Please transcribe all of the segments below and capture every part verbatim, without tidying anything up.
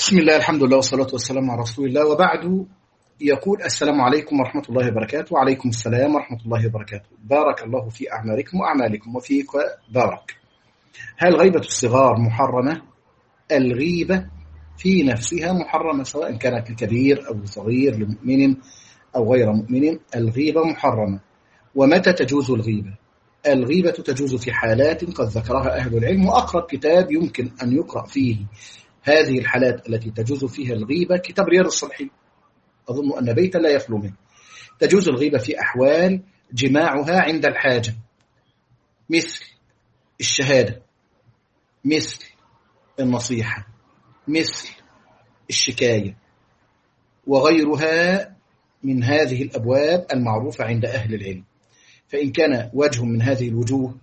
بسم الله، الحمد لله والصلاة والسلام على رسول الله، وبعد. يقول: السلام عليكم ورحمة الله وبركاته. وعليكم السلام ورحمة الله وبركاته. بارك الله في أعمالكم وأعمالكم وفيك بارك. هل غيبة الصغار محرمة؟ الغيبة في نفسها محرمة، سواء كانت لكبير أو صغير، لمؤمن أو غير مؤمن. الغيبة محرمة. ومتى تجوز الغيبة؟ الغيبة تجوز في حالات قد ذكرها أهل العلم، وأقرب كتاب يمكن أن يقرأ فيه هذه الحالات التي تجوز فيها الغيبة كتاب رياض الصالحين. أظن أن بيتا لا يخلو منه. تجوز الغيبة في أحوال جماعها عند الحاجة، مثل الشهادة، مثل النصيحة، مثل الشكاية، وغيرها من هذه الأبواب المعروفة عند أهل العلم. فإن كان وجه من هذه الوجوه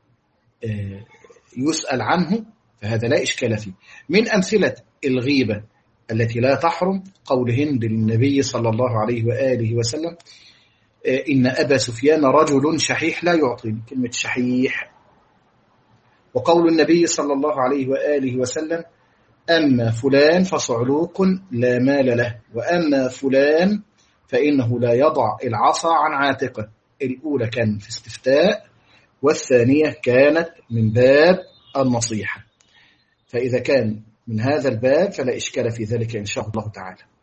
يسأل عنه فهذا لا إشكال فيه. من أمثلة الغيبة التي لا تحرم قول هند للنبي صلى الله عليه وآله وسلم: إن أبا سفيان رجل شحيح لا يعطي. كلمة شحيح. وقول النبي صلى الله عليه وآله وسلم: أما فلان فصعلوك لا مال له، وأما فلان فإنه لا يضع العصا عن عاتقه. الأولى كان في استفتاء، والثانية كانت من باب النصيحة. فإذا كان من هذا الباب فلا إشكال في ذلك إن شاء الله تعالى.